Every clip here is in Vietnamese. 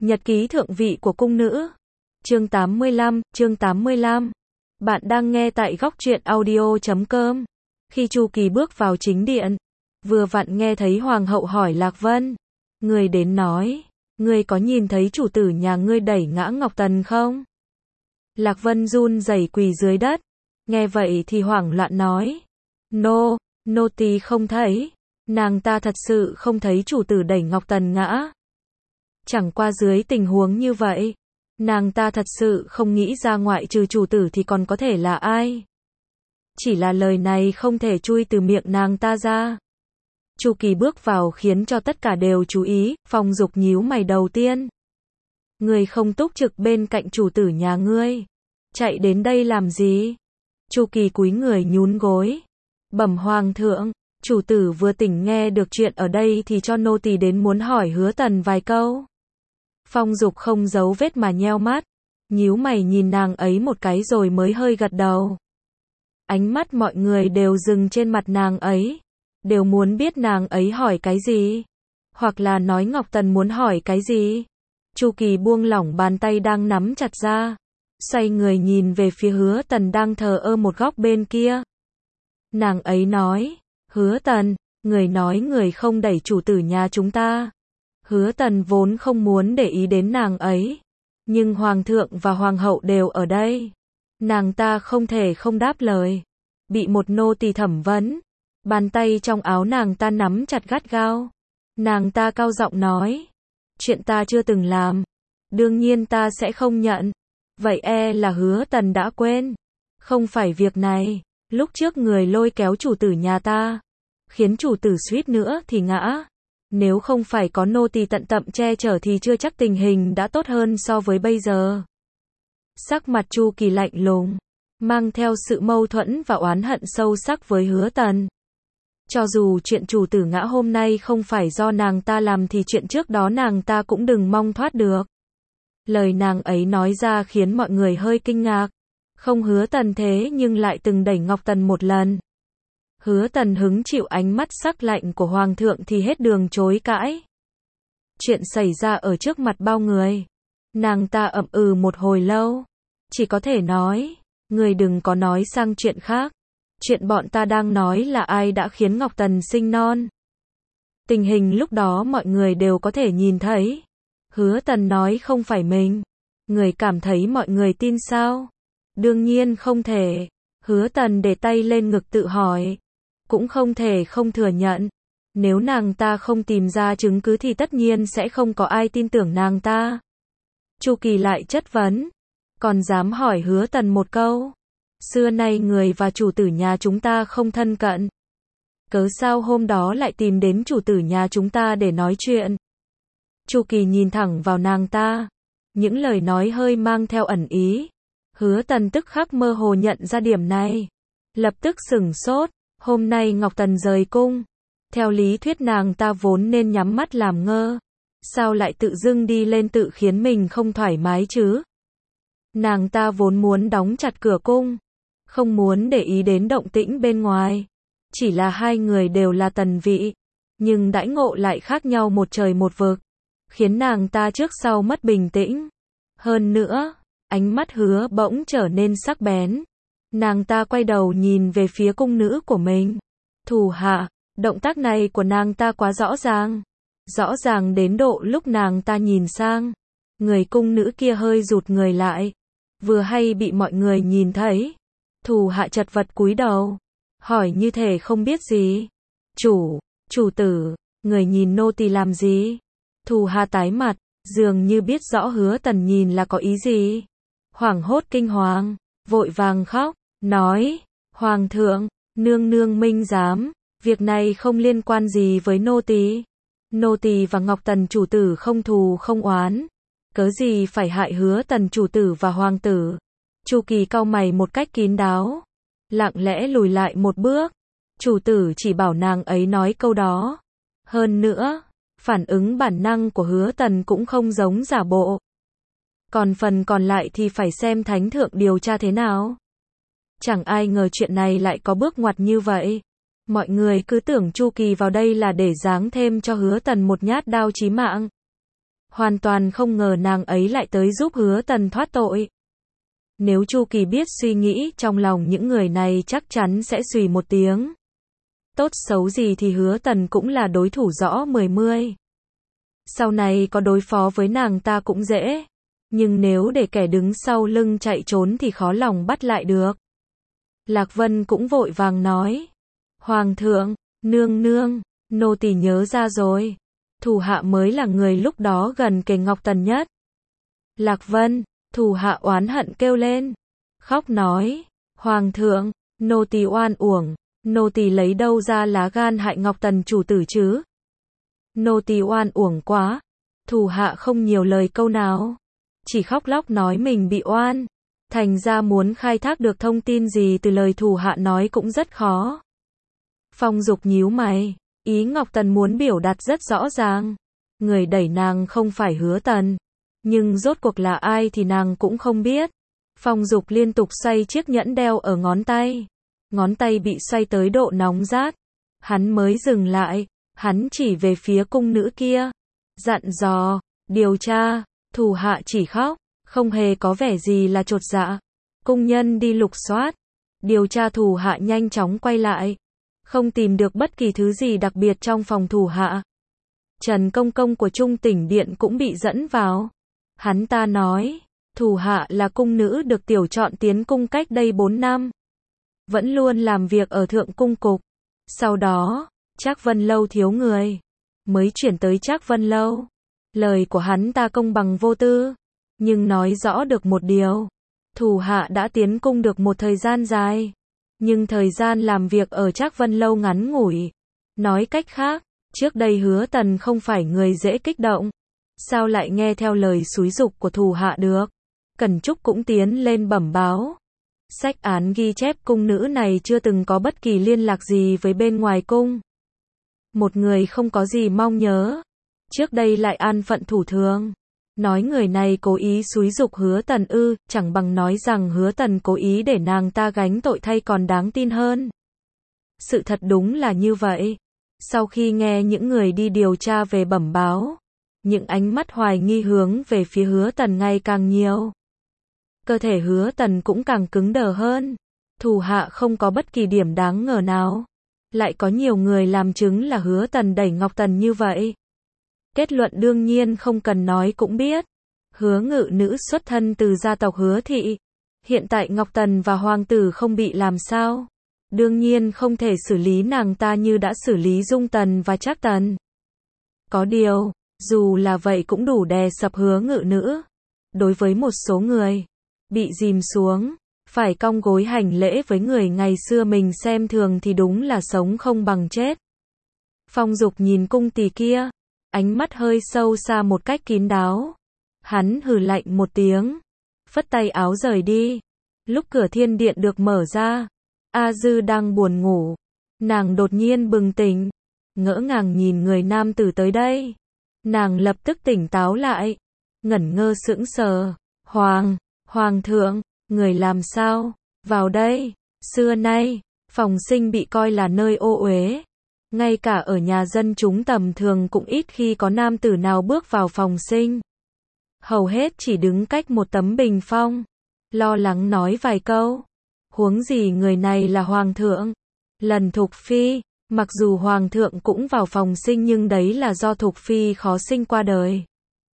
Nhật ký thượng vị của cung nữ. Chương 85. Bạn đang nghe tại góc truyện audio.com. Khi Chu Kỳ bước vào chính điện, vừa vặn nghe thấy hoàng hậu hỏi Lạc Vân. Người đến nói, ngươi có nhìn thấy chủ tử nhà ngươi đẩy ngã Ngọc Tần không? Lạc Vân run rẩy quỳ dưới đất. Nghe vậy thì hoảng loạn nói. Nô tỳ không thấy. Nàng ta thật sự không thấy chủ tử đẩy Ngọc Tần ngã. Chẳng qua dưới tình huống như vậy, nàng ta thật sự không nghĩ ra ngoại trừ chủ tử thì còn có thể là ai. Chỉ là lời này không thể chui từ miệng nàng ta ra. Chu Kỳ bước vào khiến cho tất cả đều chú ý, Phong Dục nhíu mày đầu tiên. Ngươi không túc trực bên cạnh chủ tử nhà ngươi, chạy đến đây làm gì? Chu Kỳ cúi người nhún gối. Bẩm hoàng thượng, chủ tử vừa tỉnh nghe được chuyện ở đây thì cho nô tỳ đến muốn hỏi Hứa Tần vài câu. Phong Dục không giấu vết mà nheo mắt, nhíu mày nhìn nàng ấy một cái rồi mới hơi gật đầu. Ánh mắt mọi người đều dừng trên mặt nàng ấy, đều muốn biết nàng ấy hỏi cái gì, hoặc là nói Ngọc Tần muốn hỏi cái gì. Chu Kỳ buông lỏng bàn tay đang nắm chặt ra, xoay người nhìn về phía Hứa Tần đang thờ ơ một góc bên kia. Nàng ấy nói, Hứa Tần, người nói người không đẩy chủ tử nhà chúng ta. Hứa Tần vốn không muốn để ý đến nàng ấy, nhưng hoàng thượng và hoàng hậu đều ở đây, nàng ta không thể không đáp lời. Bị một nô tỳ thẩm vấn, bàn tay trong áo nàng ta nắm chặt gắt gao. Nàng ta cao giọng nói, chuyện ta chưa từng làm, đương nhiên ta sẽ không nhận. Vậy là Hứa Tần đã quên, không phải việc này, lúc trước người lôi kéo chủ tử nhà ta, khiến chủ tử suýt nữa thì ngã. Nếu không phải có nô tỳ tận tậm che chở thì chưa chắc tình hình đã tốt hơn so với bây giờ. Sắc mặt Chu Kỳ lạnh lùng, mang theo sự mâu thuẫn và oán hận sâu sắc với Hứa Tần. Cho dù chuyện chủ tử ngã hôm nay không phải do nàng ta làm thì chuyện trước đó nàng ta cũng đừng mong thoát được. Lời nàng ấy nói ra khiến mọi người hơi kinh ngạc. Không Hứa Tần thế nhưng lại từng đẩy Ngọc Tần một lần. Hứa Tần hứng chịu ánh mắt sắc lạnh của hoàng thượng thì hết đường chối cãi. Chuyện xảy ra ở trước mặt bao người, nàng ta ậm ừ một hồi lâu, chỉ có thể nói, người đừng có nói sang chuyện khác. Chuyện bọn ta đang nói là ai đã khiến Ngọc Tần sinh non. Tình hình lúc đó mọi người đều có thể nhìn thấy. Hứa Tần nói không phải mình. Người cảm thấy mọi người tin sao? Đương nhiên không thể. Hứa Tần để tay lên ngực tự hỏi. Cũng không thể không thừa nhận. Nếu nàng ta không tìm ra chứng cứ thì tất nhiên sẽ không có ai tin tưởng nàng ta. Chu Kỳ lại chất vấn. Còn dám hỏi Hứa Tần một câu. Xưa nay người và chủ tử nhà chúng ta không thân cận. Cớ sao hôm đó lại tìm đến chủ tử nhà chúng ta để nói chuyện? Chu Kỳ nhìn thẳng vào nàng ta. Những lời nói hơi mang theo ẩn ý. Hứa Tần tức khắc mơ hồ nhận ra điểm này. Lập tức sửng sốt. Hôm nay Ngọc Tần rời cung. Theo lý thuyết nàng ta vốn nên nhắm mắt làm ngơ. Sao lại tự dưng đi lên tự khiến mình không thoải mái chứ? Nàng ta vốn muốn đóng chặt cửa cung, không muốn để ý đến động tĩnh bên ngoài. Chỉ là hai người đều là tần vị, nhưng đãi ngộ lại khác nhau một trời một vực, khiến nàng ta trước sau mất bình tĩnh. Hơn nữa, ánh mắt Hứa bỗng trở nên sắc bén. Nàng ta quay đầu nhìn về phía cung nữ của mình. Thủ hạ, động tác này của nàng ta quá rõ ràng. Rõ ràng đến độ lúc nàng ta nhìn sang, người cung nữ kia hơi rụt người lại. Vừa hay bị mọi người nhìn thấy. Thủ hạ chật vật cúi đầu, hỏi như thể không biết gì. Chủ tử, người nhìn nô tỳ làm gì? Thủ hạ tái mặt, dường như biết rõ Hứa Tần nhìn là có ý gì. Hoảng hốt kinh hoàng, vội vàng khóc, nói, Hoàng thượng, nương nương minh giám, việc này không liên quan gì với nô tỳ. Nô tỳ và Ngọc Tần chủ tử không thù không oán. Cớ gì phải hại Hứa Tần chủ tử và hoàng tử? Chu Kỳ cau mày một cách kín đáo, lặng lẽ lùi lại một bước. Chủ tử chỉ bảo nàng ấy nói câu đó. Hơn nữa, phản ứng bản năng của Hứa Tần cũng không giống giả bộ. Còn phần còn lại thì phải xem thánh thượng điều tra thế nào. Chẳng ai ngờ chuyện này lại có bước ngoặt như vậy. Mọi người cứ tưởng Chu Kỳ vào đây là để giáng thêm cho Hứa Tần một nhát đao chí mạng. hoàn toàn không ngờ nàng ấy lại tới giúp Hứa Tần thoát tội. Nếu Chu Kỳ biết suy nghĩ trong lòng những người này chắc chắn sẽ xùy một tiếng. Tốt xấu gì thì Hứa Tần cũng là đối thủ rõ 10. Sau này có đối phó với nàng ta cũng dễ. Nhưng nếu để kẻ đứng sau lưng chạy trốn thì khó lòng bắt lại được. Lạc Vân cũng vội vàng nói. Hoàng thượng, nương nương, nô tỳ nhớ ra rồi. Thủ hạ mới là người lúc đó gần kề Ngọc Tần nhất. Lạc Vân, thủ hạ oán hận kêu lên. Khóc nói. Hoàng thượng, nô tỳ oan uổng. Nô tỳ lấy đâu ra lá gan hại Ngọc Tần chủ tử chứ? Nô tỳ oan uổng quá. Thủ hạ không nhiều lời câu nào. Chỉ khóc lóc nói mình bị oan. Thành ra muốn khai thác được thông tin gì từ lời thủ hạ nói cũng rất khó. Phong Dục nhíu mày. Ý Ngọc Tần muốn biểu đạt rất rõ ràng. Người đẩy nàng không phải Hứa Tần. Nhưng rốt cuộc là ai thì nàng cũng không biết. Phong Dục liên tục xoay chiếc nhẫn đeo ở ngón tay. Ngón tay bị xoay tới độ nóng rát. Hắn mới dừng lại. Hắn chỉ về phía cung nữ kia. Dặn dò. Điều tra. Thủ hạ chỉ khóc. Không hề có vẻ gì là chột dạ. Cung nhân đi lục soát. Điều tra thủ hạ nhanh chóng quay lại. Không tìm được bất kỳ thứ gì đặc biệt trong phòng thủ hạ. Trần Công Công của Trung Tỉnh Điện cũng bị dẫn vào. Hắn ta nói. Thủ hạ là cung nữ được tiểu chọn tiến cung cách đây 4 năm. Vẫn luôn làm việc ở Thượng Cung Cục. Sau đó, Trác Vân Lâu thiếu người. Mới chuyển tới Trác Vân Lâu. Lời của hắn ta công bằng vô tư. Nhưng nói rõ được một điều. Thủ hạ đã tiến cung được một thời gian dài. Nhưng thời gian làm việc ở Trác Vân Lâu ngắn ngủi. Nói cách khác, trước đây Hứa Tần không phải người dễ kích động. Sao lại nghe theo lời xúi giục của thủ hạ được? Cẩn Trúc cũng tiến lên bẩm báo. Sách án ghi chép cung nữ này chưa từng có bất kỳ liên lạc gì với bên ngoài cung. Một người không có gì mong nhớ. Trước đây lại an phận thủ thường. Nói người này cố ý xúi giục Hứa Tần ư, chẳng bằng nói rằng Hứa Tần cố ý để nàng ta gánh tội thay còn đáng tin hơn. Sự thật đúng là như vậy. Sau khi nghe những người đi điều tra về bẩm báo, những ánh mắt hoài nghi hướng về phía Hứa Tần ngày càng nhiều. Cơ thể Hứa Tần cũng càng cứng đờ hơn. Thủ hạ không có bất kỳ điểm đáng ngờ nào. Lại có nhiều người làm chứng là Hứa Tần đẩy Ngọc Tần như vậy. Kết luận đương nhiên không cần nói cũng biết. Hứa Ngự Nữ xuất thân từ gia tộc Hứa Thị. Hiện tại Ngọc Tần và Hoàng tử không bị làm sao. Đương nhiên không thể xử lý nàng ta như đã xử lý Dung Tần và Trác Tần. Có điều, dù là vậy cũng đủ đè sập Hứa Ngự Nữ. Đối với một số người, bị dìm xuống, phải cong gối hành lễ với người ngày xưa mình xem thường thì đúng là sống không bằng chết. Phong Dục nhìn cung tỳ kia, ánh mắt hơi sâu xa một cách kín đáo. Hắn hừ lạnh một tiếng, phất tay áo rời đi. Lúc cửa thiên điện được mở ra, A Dư đang buồn ngủ. Nàng đột nhiên bừng tỉnh, ngỡ ngàng nhìn người nam tử tới đây. Nàng lập tức tỉnh táo lại, ngẩn ngơ sững sờ. Hoàng thượng, người làm sao? Vào đây. Xưa nay, phòng sinh bị coi là nơi ô uế. Ngay cả ở nhà dân chúng tầm thường cũng ít khi có nam tử nào bước vào phòng sinh. Hầu hết chỉ đứng cách một tấm bình phong, lo lắng nói vài câu. Huống gì người này là hoàng thượng. Lần Thục Phi, mặc dù hoàng thượng cũng vào phòng sinh nhưng đấy là do Thục Phi khó sinh qua đời.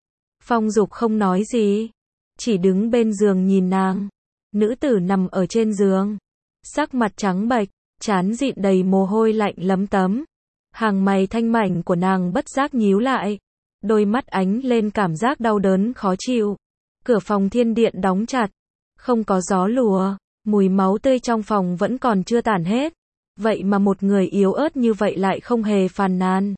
Phong Dục không nói gì, chỉ đứng bên giường nhìn nàng. Nữ tử nằm ở trên giường, sắc mặt trắng bệch, trán dịn đầy mồ hôi lạnh lấm tấm. Hàng mày thanh mảnh của nàng bất giác nhíu lại, đôi mắt ánh lên cảm giác đau đớn khó chịu. Cửa phòng thiên điện đóng chặt, không có gió lùa, mùi máu tươi trong phòng vẫn còn chưa tản hết. Vậy mà một người yếu ớt như vậy lại không hề phàn nàn.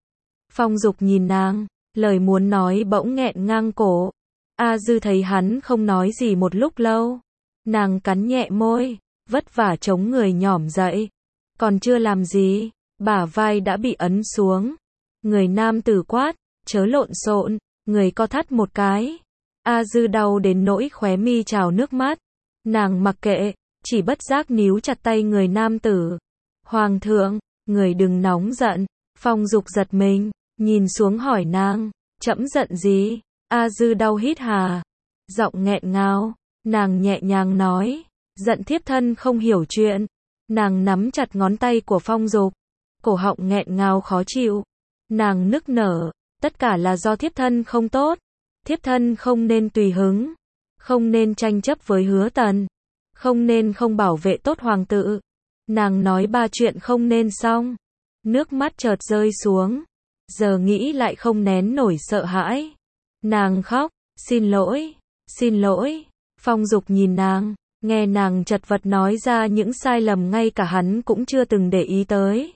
Phong Dục nhìn nàng, lời muốn nói bỗng nghẹn ngang cổ. A Dư thấy hắn không nói gì một lúc lâu. Nàng cắn nhẹ môi, vất vả chống người nhỏm dậy. Còn chưa làm gì, bả vai đã bị ấn xuống. Người nam tử quát, chớ lộn xộn, người co thắt một cái. A Dư đau đến nỗi khóe mi trào nước mắt. Nàng mặc kệ, chỉ bất giác níu chặt tay người nam tử. Hoàng thượng, người đừng nóng giận. Phong Dục giật mình, nhìn xuống hỏi nàng, Trẫm giận gì? A Dư đau hít hà, giọng nghẹn ngào, nàng nhẹ nhàng nói, giận thiếp thân không hiểu chuyện. Nàng nắm chặt ngón tay của Phong Dục, cổ họng nghẹn ngào khó chịu. Nàng nức nở, tất cả là do thiếp thân không tốt. Thiếp thân không nên tùy hứng, không nên tranh chấp với Hứa Tần, không nên không bảo vệ tốt hoàng tử. Nàng nói ba chuyện không nên xong, nước mắt chợt rơi xuống, giờ nghĩ lại không nén nổi sợ hãi. Nàng khóc, xin lỗi, xin lỗi. Phong Dục nhìn nàng, nghe nàng chật vật nói ra những sai lầm ngay cả hắn cũng chưa từng để ý tới.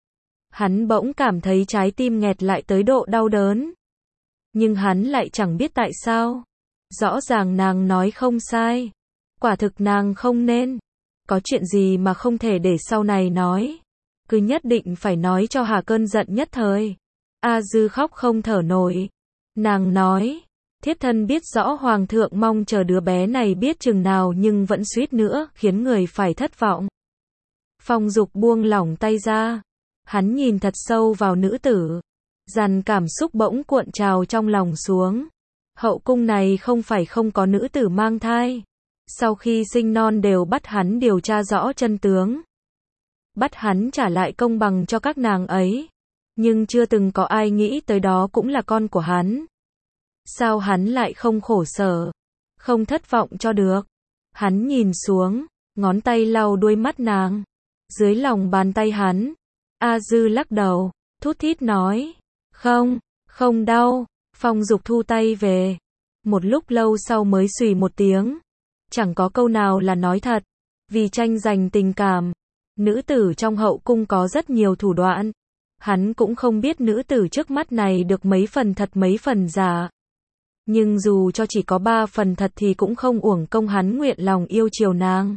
Hắn bỗng cảm thấy trái tim nghẹt lại tới độ đau đớn. Nhưng hắn lại chẳng biết tại sao. Rõ ràng nàng nói không sai. Quả thực nàng không nên. Có chuyện gì mà không thể để sau này nói. Cứ nhất định phải nói cho hà cơn giận nhất thời. A Dư khóc không thở nổi. Nàng nói, thiếp thân biết rõ hoàng thượng mong chờ đứa bé này biết chừng nào nhưng vẫn suýt nữa khiến người phải thất vọng. Phong Dục buông lỏng tay ra. Hắn nhìn thật sâu vào nữ tử. Dàn cảm xúc bỗng cuộn trào trong lòng xuống. Hậu cung này không phải không có nữ tử mang thai. Sau khi sinh non đều bắt hắn điều tra rõ chân tướng. Bắt hắn trả lại công bằng cho các nàng ấy. Nhưng chưa từng có ai nghĩ tới đó cũng là con của hắn. Sao hắn lại không khổ sở, không thất vọng cho được. Hắn nhìn xuống, ngón tay lau đuôi mắt nàng. Dưới lòng bàn tay hắn, A Dư lắc đầu, thút thít nói, không, không đau. Phong Dục thu tay về. Một lúc lâu sau mới xùy một tiếng. Chẳng có câu nào là nói thật. Vì tranh giành tình cảm, nữ tử trong hậu cung có rất nhiều thủ đoạn. Hắn cũng không biết nữ tử trước mắt này được mấy phần thật mấy phần giả. Nhưng dù cho chỉ có 3 phần thật thì cũng không uổng công hắn nguyện lòng yêu chiều nàng.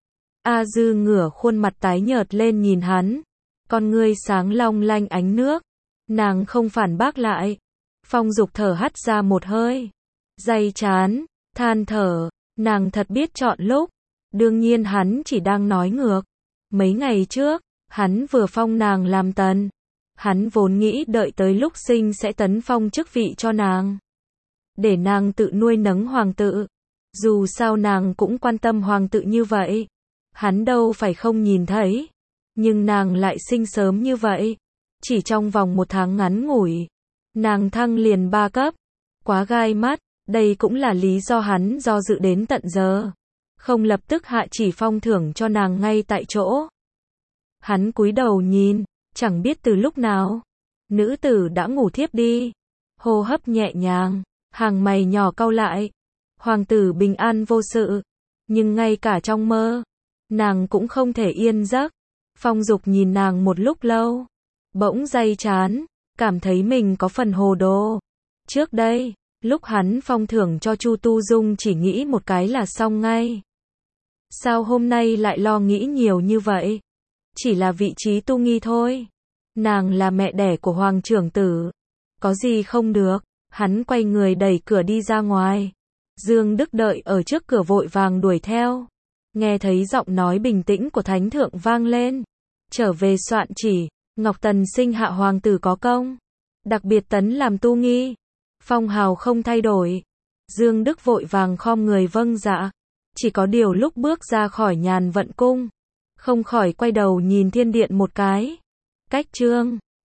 A Dư ngửa khuôn mặt tái nhợt lên nhìn hắn. Con ngươi sáng long lanh ánh nước. Nàng không phản bác lại. Phong Dục thở hắt ra một hơi. Day chán, than thở. Nàng thật biết chọn lúc. Đương nhiên hắn chỉ đang nói ngược. Mấy ngày trước, hắn vừa phong nàng làm tần. Hắn vốn nghĩ đợi tới lúc sinh sẽ tấn phong chức vị cho nàng. Để nàng tự nuôi nấng hoàng tử. Dù sao nàng cũng quan tâm hoàng tử như vậy. Hắn đâu phải không nhìn thấy. Nhưng nàng lại sinh sớm như vậy. Chỉ trong vòng 1 tháng ngắn ngủi. Nàng thăng liền 3 cấp. Quá gai mắt. Đây cũng là lý do hắn do dự đến tận giờ. Không lập tức hạ chỉ phong thưởng cho nàng ngay tại chỗ. Hắn cúi đầu nhìn. Chẳng biết từ lúc nào. Nữ tử đã ngủ thiếp đi. Hô hấp nhẹ nhàng. Hàng mày nhỏ cau lại. Hoàng tử bình an vô sự. Nhưng ngay cả trong mơ, nàng cũng không thể yên giấc. Phong Dục nhìn nàng một lúc lâu. Bỗng day chán. Cảm thấy mình có phần hồ đồ. Trước đây, lúc hắn phong thưởng cho Chu Tu Dung chỉ nghĩ một cái là xong ngay. Sao hôm nay lại lo nghĩ nhiều như vậy? Chỉ là vị trí Tu Nghi thôi. Nàng là mẹ đẻ của hoàng trưởng tử. Có gì không được? Hắn quay người đẩy cửa đi ra ngoài. Dương Đức đợi ở trước cửa vội vàng đuổi theo. Nghe thấy giọng nói bình tĩnh của thánh thượng vang lên. Trở về soạn chỉ, Ngọc Tần sinh hạ hoàng tử có công. Đặc biệt tấn làm Tu Nghi. Phong hào không thay đổi. Dương Đức vội vàng khom người vâng dạ. Chỉ có điều lúc bước ra khỏi Nhàn Vận cung, không khỏi quay đầu nhìn thiên điện một cái. Cách chương